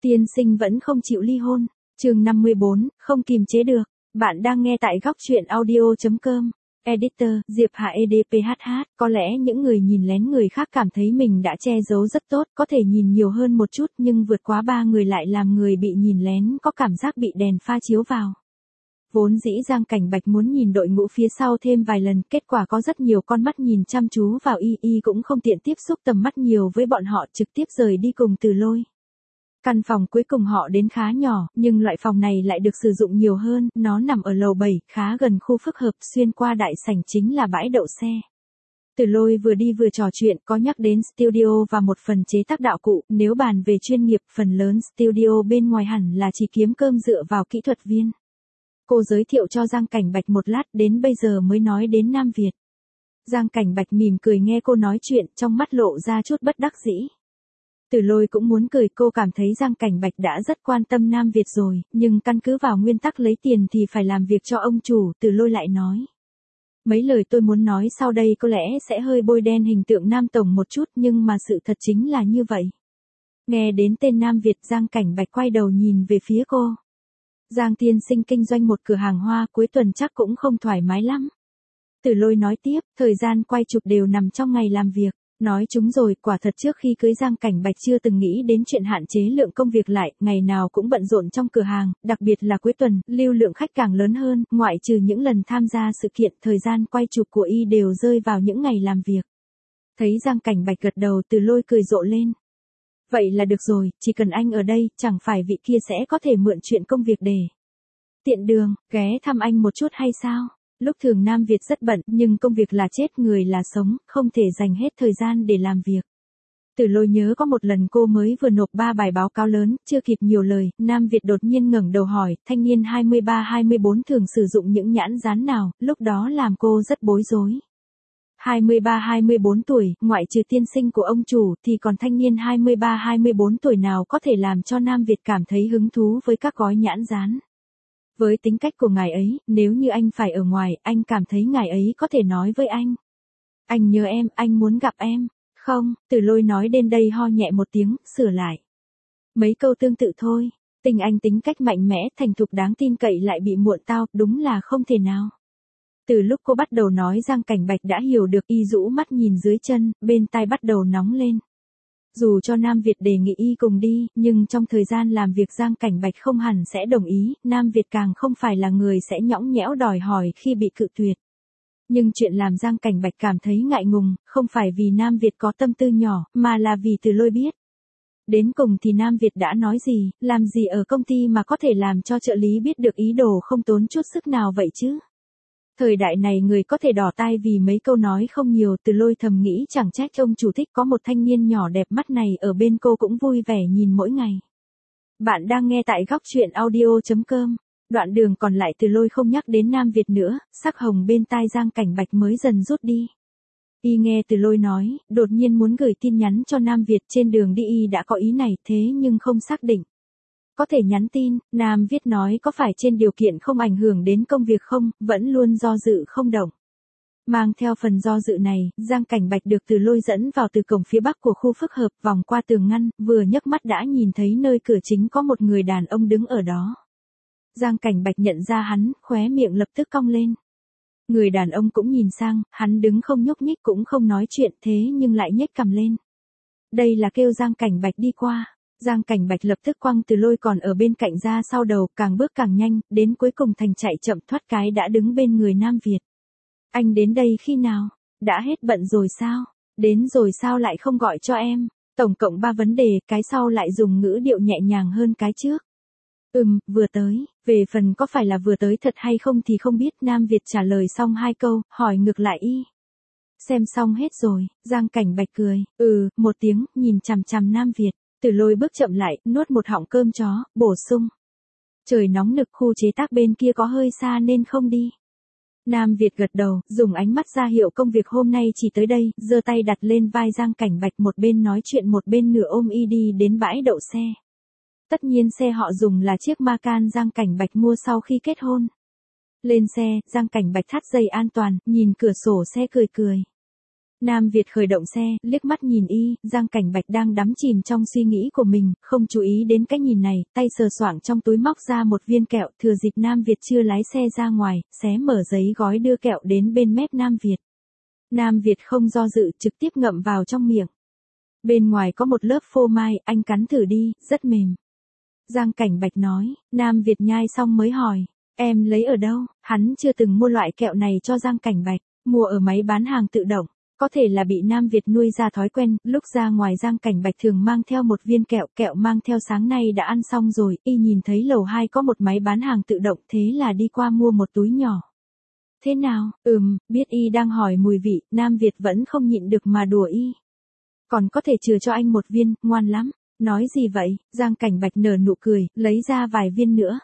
Tiên sinh vẫn không chịu ly hôn. Chương 54, không kìm chế được. Bạn đang nghe tại góc truyện audio.com. Editor, Diệp Hạ EDPHH. Có lẽ những người nhìn lén người khác cảm thấy mình đã che giấu rất tốt, có thể nhìn nhiều hơn một chút, nhưng vượt quá 3 người lại làm người bị nhìn lén có cảm giác bị đèn pha chiếu vào. Vốn dĩ Giang Cảnh Bạch muốn nhìn đội ngũ phía sau thêm vài lần, kết quả có rất nhiều con mắt nhìn chăm chú vào y cũng không tiện tiếp xúc tầm mắt nhiều với bọn họ, trực tiếp rời đi cùng Từ Lôi. Căn phòng cuối cùng họ đến khá nhỏ, nhưng loại phòng này lại được sử dụng nhiều hơn, nó nằm ở lầu 7, khá gần khu phức hợp, xuyên qua đại sảnh chính là bãi đậu xe. Từ Lôi vừa đi vừa trò chuyện, có nhắc đến studio và một phần chế tác đạo cụ, nếu bàn về chuyên nghiệp, phần lớn studio bên ngoài hẳn là chỉ kiếm cơm dựa vào kỹ thuật viên. Cô giới thiệu cho Giang Cảnh Bạch một lát, đến bây giờ mới nói đến Nam Việt. Giang Cảnh Bạch mỉm cười nghe cô nói chuyện, trong mắt lộ ra chút bất đắc dĩ. Từ Lôi cũng muốn cười, cô cảm thấy Giang Cảnh Bạch đã rất quan tâm Nam Việt rồi, nhưng căn cứ vào nguyên tắc lấy tiền thì phải làm việc cho ông chủ, Từ Lôi lại nói. Mấy lời tôi muốn nói sau đây có lẽ sẽ hơi bôi đen hình tượng Nam Tổng một chút, nhưng mà sự thật chính là như vậy. Nghe đến tên Nam Việt, Giang Cảnh Bạch quay đầu nhìn về phía cô. Giang tiên sinh kinh doanh một cửa hàng hoa, cuối tuần chắc cũng không thoải mái lắm. Từ Lôi nói tiếp, thời gian quay chụp đều nằm trong ngày làm việc. Nói chúng rồi, quả thật trước khi cưới Giang Cảnh Bạch chưa từng nghĩ đến chuyện hạn chế lượng công việc lại, ngày nào cũng bận rộn trong cửa hàng, đặc biệt là cuối tuần, lưu lượng khách càng lớn hơn, ngoại trừ những lần tham gia sự kiện, thời gian quay chụp của y đều rơi vào những ngày làm việc. Thấy Giang Cảnh Bạch gật đầu, Từ Lôi cười rộ lên. Vậy là được rồi, chỉ cần anh ở đây, chẳng phải vị kia sẽ có thể mượn chuyện công việc để tiện đường, ghé thăm anh một chút hay sao? Lúc thường Nam Việt rất bận, nhưng công việc là chết người là sống, không thể dành hết thời gian để làm việc. Từ Lôi nhớ có một lần cô mới vừa nộp 3 bài báo cáo lớn, chưa kịp nhiều lời, Nam Việt đột nhiên ngẩng đầu hỏi, thanh niên 23-24 thường sử dụng những nhãn dán nào, lúc đó làm cô rất bối rối. 23-24 tuổi, ngoại trừ tiên sinh của ông chủ, thì còn thanh niên 23-24 tuổi nào có thể làm cho Nam Việt cảm thấy hứng thú với các gói nhãn dán. Với tính cách của ngài ấy, nếu như anh phải ở ngoài, anh cảm thấy ngài ấy có thể nói với anh. Anh nhớ em, anh muốn gặp em. Không, Từ Lôi nói đến đây ho nhẹ một tiếng, sửa lại. Mấy câu tương tự thôi, tình anh tính cách mạnh mẽ, thành thục đáng tin cậy lại bị muộn tao, đúng là không thể nào. Từ lúc cô bắt đầu nói Giang Cảnh Bạch đã hiểu được, y rũ mắt nhìn dưới chân, bên tai bắt đầu nóng lên. Dù cho Nam Việt đề nghị y cùng đi, nhưng trong thời gian làm việc Giang Cảnh Bạch không hẳn sẽ đồng ý, Nam Việt càng không phải là người sẽ nhõng nhẽo đòi hỏi khi bị cự tuyệt. Nhưng chuyện làm Giang Cảnh Bạch cảm thấy ngại ngùng, không phải vì Nam Việt có tâm tư nhỏ, mà là vì Từ Lôi biết. Đến cùng thì Nam Việt đã nói gì, làm gì ở công ty mà có thể làm cho trợ lý biết được ý đồ không tốn chút sức nào vậy chứ? Thời đại này người có thể đỏ tai vì mấy câu nói không nhiều, Từ Lôi thầm nghĩ chẳng trách ông chủ thích có một thanh niên nhỏ đẹp mắt này ở bên cô cũng vui vẻ nhìn mỗi ngày. Bạn đang nghe tại góc truyện audio.com. Đoạn đường còn lại Từ Lôi không nhắc đến Nam Việt nữa, sắc hồng bên tai Giang Cảnh Bạch mới dần rút đi. Y nghe Từ Lôi nói, đột nhiên muốn gửi tin nhắn cho Nam Việt, trên đường đi y đã có ý này, thế nhưng không xác định. Có thể nhắn tin, Nam Viết nói có phải trên điều kiện không ảnh hưởng đến công việc không, vẫn luôn do dự không động. Mang theo phần do dự này, Giang Cảnh Bạch được Từ Lôi dẫn vào từ cổng phía bắc của khu phức hợp, vòng qua tường ngăn, vừa nhấc mắt đã nhìn thấy nơi cửa chính có một người đàn ông đứng ở đó. Giang Cảnh Bạch nhận ra hắn, khóe miệng lập tức cong lên. Người đàn ông cũng nhìn sang, hắn đứng không nhúc nhích cũng không nói chuyện, thế nhưng lại nhếch cằm lên. Đây là kêu Giang Cảnh Bạch đi qua. Giang Cảnh Bạch lập tức quăng Từ Lôi còn ở bên cạnh ra sau đầu, càng bước càng nhanh, đến cuối cùng thành chạy chậm thoát cái đã đứng bên người Nam Việt. Anh đến đây khi nào? Đã hết bận rồi sao? Đến rồi sao lại không gọi cho em? Tổng cộng 3 vấn đề, cái sau lại dùng ngữ điệu nhẹ nhàng hơn cái trước. Vừa tới, về phần có phải là vừa tới thật hay không thì không biết, Nam Việt trả lời xong 2 câu, hỏi ngược lại y. Xem xong hết rồi, Giang Cảnh Bạch cười, một tiếng, nhìn chằm chằm Nam Việt. Từ Lôi bước chậm lại, nuốt một họng cơm chó, bổ sung. Trời nóng nực, khu chế tác bên kia có hơi xa nên không đi. Nam Việt gật đầu, dùng ánh mắt ra hiệu công việc hôm nay chỉ tới đây, giơ tay đặt lên vai Giang Cảnh Bạch, một bên nói chuyện một bên nửa ôm y đi đến bãi đậu xe. Tất nhiên xe họ dùng là chiếc Macan Giang Cảnh Bạch mua sau khi kết hôn. Lên xe, Giang Cảnh Bạch thắt dây an toàn, nhìn cửa sổ xe cười cười. Nam Việt khởi động xe, liếc mắt nhìn y, Giang Cảnh Bạch đang đắm chìm trong suy nghĩ của mình, không chú ý đến cái nhìn này, tay sờ soạng trong túi móc ra một viên kẹo, thừa dịp Nam Việt chưa lái xe ra ngoài, xé mở giấy gói đưa kẹo đến bên mép Nam Việt. Nam Việt không do dự, trực tiếp ngậm vào trong miệng. Bên ngoài có một lớp phô mai, anh cắn thử đi, rất mềm. Giang Cảnh Bạch nói, Nam Việt nhai xong mới hỏi, em lấy ở đâu? Hắn chưa từng mua loại kẹo này cho Giang Cảnh Bạch, mua ở máy bán hàng tự động. Có thể là bị Nam Việt nuôi ra thói quen, lúc ra ngoài Giang Cảnh Bạch thường mang theo một viên kẹo, kẹo mang theo sáng nay đã ăn xong rồi, y nhìn thấy lầu 2 có một máy bán hàng tự động, thế là đi qua mua một túi nhỏ. Thế nào? Biết y đang hỏi mùi vị, Nam Việt vẫn không nhịn được mà đùa y. Còn có thể chừa cho anh một viên, ngoan lắm. Nói gì vậy? Giang Cảnh Bạch nở nụ cười, lấy ra vài viên nữa.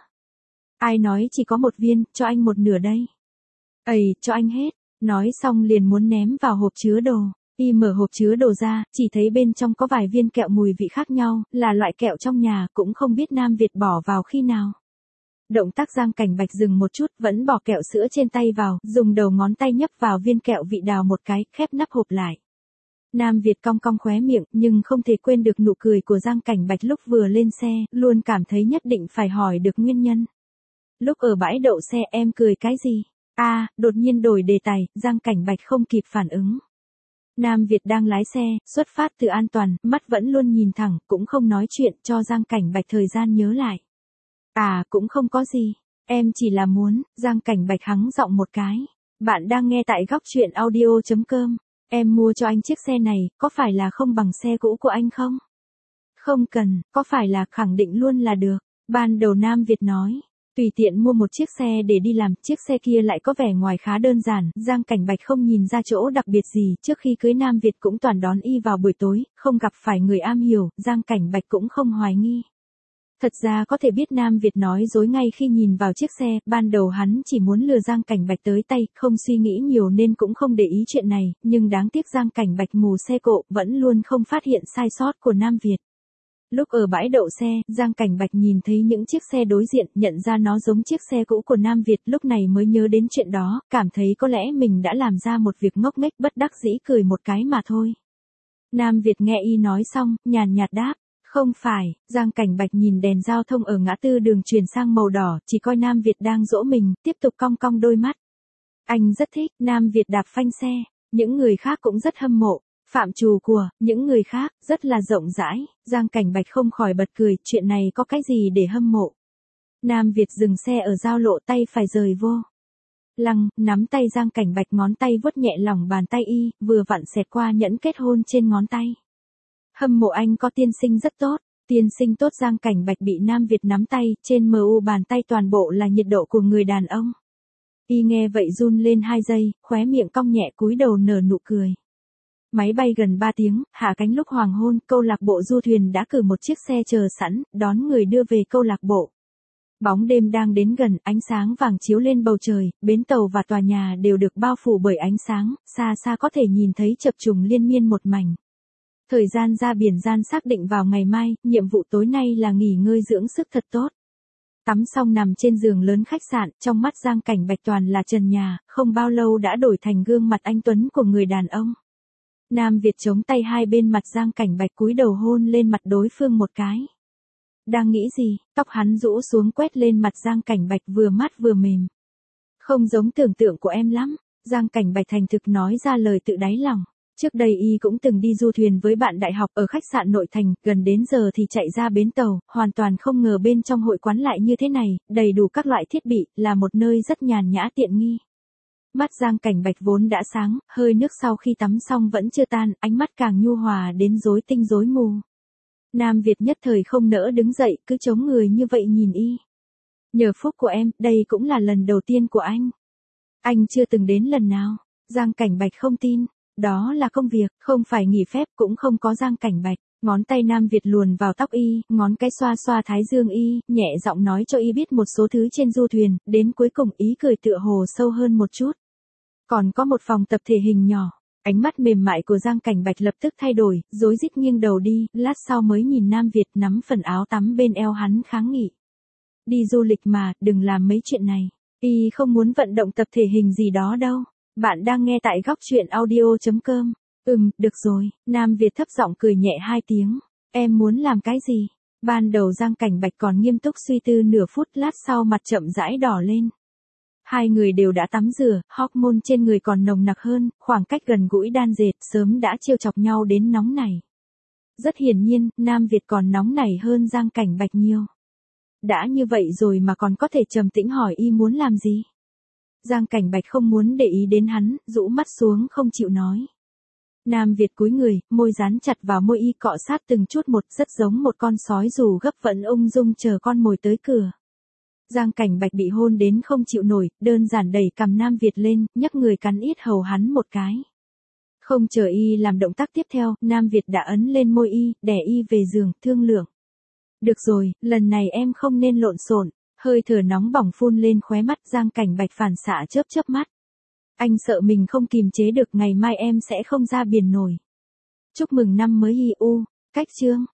Ai nói chỉ có một viên, cho anh một nửa đây. Ây, cho anh hết. Nói xong liền muốn ném vào hộp chứa đồ. Y mở hộp chứa đồ ra, chỉ thấy bên trong có vài viên kẹo mùi vị khác nhau, là loại kẹo trong nhà, cũng không biết Nam Việt bỏ vào khi nào. Động tác Giang Cảnh Bạch dừng một chút, vẫn bỏ kẹo sữa trên tay vào, dùng đầu ngón tay nhấp vào viên kẹo vị đào một cái, khép nắp hộp lại. Nam Việt cong cong khóe miệng, nhưng không thể quên được nụ cười của Giang Cảnh Bạch lúc vừa lên xe, luôn cảm thấy nhất định phải hỏi được nguyên nhân. Lúc ở bãi đậu xe em cười cái gì? Đột nhiên đổi đề tài, Giang Cảnh Bạch không kịp phản ứng. Nam Việt đang lái xe, xuất phát từ an toàn, mắt vẫn luôn nhìn thẳng, cũng không nói chuyện, cho Giang Cảnh Bạch thời gian nhớ lại. Cũng không có gì, em chỉ là muốn, Giang Cảnh Bạch hắng giọng một cái. Bạn đang nghe tại góc truyện audio.com. Em mua cho anh chiếc xe này, có phải là không bằng xe cũ của anh không? Không cần, có phải là khẳng định luôn là được. Ban đầu Nam Việt nói, tùy tiện mua một chiếc xe để đi làm, chiếc xe kia lại có vẻ ngoài khá đơn giản, Giang Cảnh Bạch không nhìn ra chỗ đặc biệt gì, trước khi cưới Nam Việt cũng toàn đón y vào buổi tối, không gặp phải người am hiểu, Giang Cảnh Bạch cũng không hoài nghi. Thật ra có thể biết Nam Việt nói dối ngay khi nhìn vào chiếc xe, ban đầu hắn chỉ muốn lừa Giang Cảnh Bạch tới tay, không suy nghĩ nhiều nên cũng không để ý chuyện này, nhưng đáng tiếc Giang Cảnh Bạch mù xe cộ, vẫn luôn không phát hiện sai sót của Nam Việt. Lúc ở bãi đậu xe, Giang Cảnh Bạch nhìn thấy những chiếc xe đối diện, nhận ra nó giống chiếc xe cũ của Nam Việt, lúc này mới nhớ đến chuyện đó, cảm thấy có lẽ mình đã làm ra một việc ngốc nghếch, bất đắc dĩ cười một cái mà thôi. Nam Việt nghe y nói xong, nhàn nhạt đáp. Không phải, Giang Cảnh Bạch nhìn đèn giao thông ở ngã tư đường chuyển sang màu đỏ, chỉ coi Nam Việt đang dỗ mình, tiếp tục cong cong đôi mắt. Anh rất thích, Nam Việt đạp phanh xe, những người khác cũng rất hâm mộ. Phạm trù của, những người khác, rất là rộng rãi, Giang Cảnh Bạch không khỏi bật cười, chuyện này có cái gì để hâm mộ. Nam Việt dừng xe ở giao lộ, tay phải rời vô. Nắm tay Giang Cảnh Bạch, ngón tay vuốt nhẹ lòng bàn tay y, vừa vặn xẹt qua nhẫn kết hôn trên ngón tay. Hâm mộ anh có tiên sinh rất tốt, tiên sinh tốt. Giang Cảnh Bạch bị Nam Việt nắm tay, trên mu bàn tay toàn bộ là nhiệt độ của người đàn ông. Y nghe vậy run lên 2 giây, khóe miệng cong nhẹ cúi đầu nở nụ cười. Máy bay gần 3 tiếng, hạ cánh lúc hoàng hôn, câu lạc bộ du thuyền đã cử một chiếc xe chờ sẵn, đón người đưa về câu lạc bộ. Bóng đêm đang đến gần, ánh sáng vàng chiếu lên bầu trời, bến tàu và tòa nhà đều được bao phủ bởi ánh sáng, xa xa có thể nhìn thấy chập trùng liên miên một mảnh. Thời gian ra biển gian xác định vào ngày mai, nhiệm vụ tối nay là nghỉ ngơi dưỡng sức thật tốt. Tắm xong nằm trên giường lớn khách sạn, trong mắt Giang Cảnh Bạch toàn là trần nhà, không bao lâu đã đổi thành gương mặt anh tuấn của người đàn ông. Nam Việt chống tay hai bên mặt Giang Cảnh Bạch, cúi đầu hôn lên mặt đối phương một cái. Đang nghĩ gì? Tóc hắn rũ xuống quét lên mặt Giang Cảnh Bạch, vừa mát vừa mềm. Không giống tưởng tượng của em lắm. Giang Cảnh Bạch thành thực nói ra lời tự đáy lòng. Trước đây y cũng từng đi du thuyền với bạn đại học ở khách sạn nội thành, gần đến giờ thì chạy ra bến tàu, hoàn toàn không ngờ bên trong hội quán lại như thế này, đầy đủ các loại thiết bị, là một nơi rất nhàn nhã tiện nghi. Mắt Giang Cảnh Bạch vốn đã sáng, hơi nước sau khi tắm xong vẫn chưa tan, ánh mắt càng nhu hòa đến rối tinh rối mù. Nam Việt nhất thời không nỡ đứng dậy, cứ chống người như vậy nhìn y. Nhờ phúc của em, đây cũng là lần đầu tiên của anh. Anh chưa từng đến lần nào. Giang Cảnh Bạch không tin. Đó là công việc, không phải nghỉ phép, cũng không có Giang Cảnh Bạch. Ngón tay Nam Việt luồn vào tóc y, ngón cái xoa xoa thái dương y, nhẹ giọng nói cho y biết một số thứ trên du thuyền, đến cuối cùng ý cười tựa hồ sâu hơn một chút. Còn có một phòng tập thể hình nhỏ. Ánh mắt mềm mại của Giang Cảnh Bạch lập tức thay đổi, rối rít nghiêng đầu đi, lát sau mới nhìn Nam Việt nắm phần áo tắm bên eo hắn kháng nghị. Đi du lịch mà, đừng làm mấy chuyện này. Y không muốn vận động tập thể hình gì đó đâu. Bạn đang nghe tại góc truyện audio.com. Được rồi, Nam Việt thấp giọng cười nhẹ hai tiếng. Em muốn làm cái gì? Ban đầu Giang Cảnh Bạch còn nghiêm túc suy tư nửa phút, lát sau mặt chậm rãi đỏ lên. Hai người đều đã tắm rửa, hormone trên người còn nồng nặc hơn, khoảng cách gần gũi đan dệt sớm đã trêu chọc nhau đến nóng này. Rất hiển nhiên, Nam Việt còn nóng nảy hơn Giang Cảnh Bạch nhiều. Đã như vậy rồi mà còn có thể trầm tĩnh hỏi y muốn làm gì? Giang Cảnh Bạch không muốn để ý đến hắn, rũ mắt xuống không chịu nói. Nam Việt cúi người, môi dán chặt vào môi y, cọ sát từng chút một, rất giống một con sói dù gấp vẫn ung dung chờ con mồi tới cửa. Giang Cảnh Bạch bị hôn đến không chịu nổi, đơn giản đẩy cằm Nam Việt lên, nhấc người cắn yết hầu hắn một cái. Không chờ y làm động tác tiếp theo, Nam Việt đã ấn lên môi y, đè y về giường, thương lượng. Được rồi, lần này em không nên lộn xộn. Hơi thở nóng bỏng phun lên khóe mắt, Giang Cảnh Bạch phản xạ chớp chớp mắt. Anh sợ mình không kìm chế được, ngày mai em sẽ không ra biển nổi. Chúc mừng năm mới hi u, cách chương.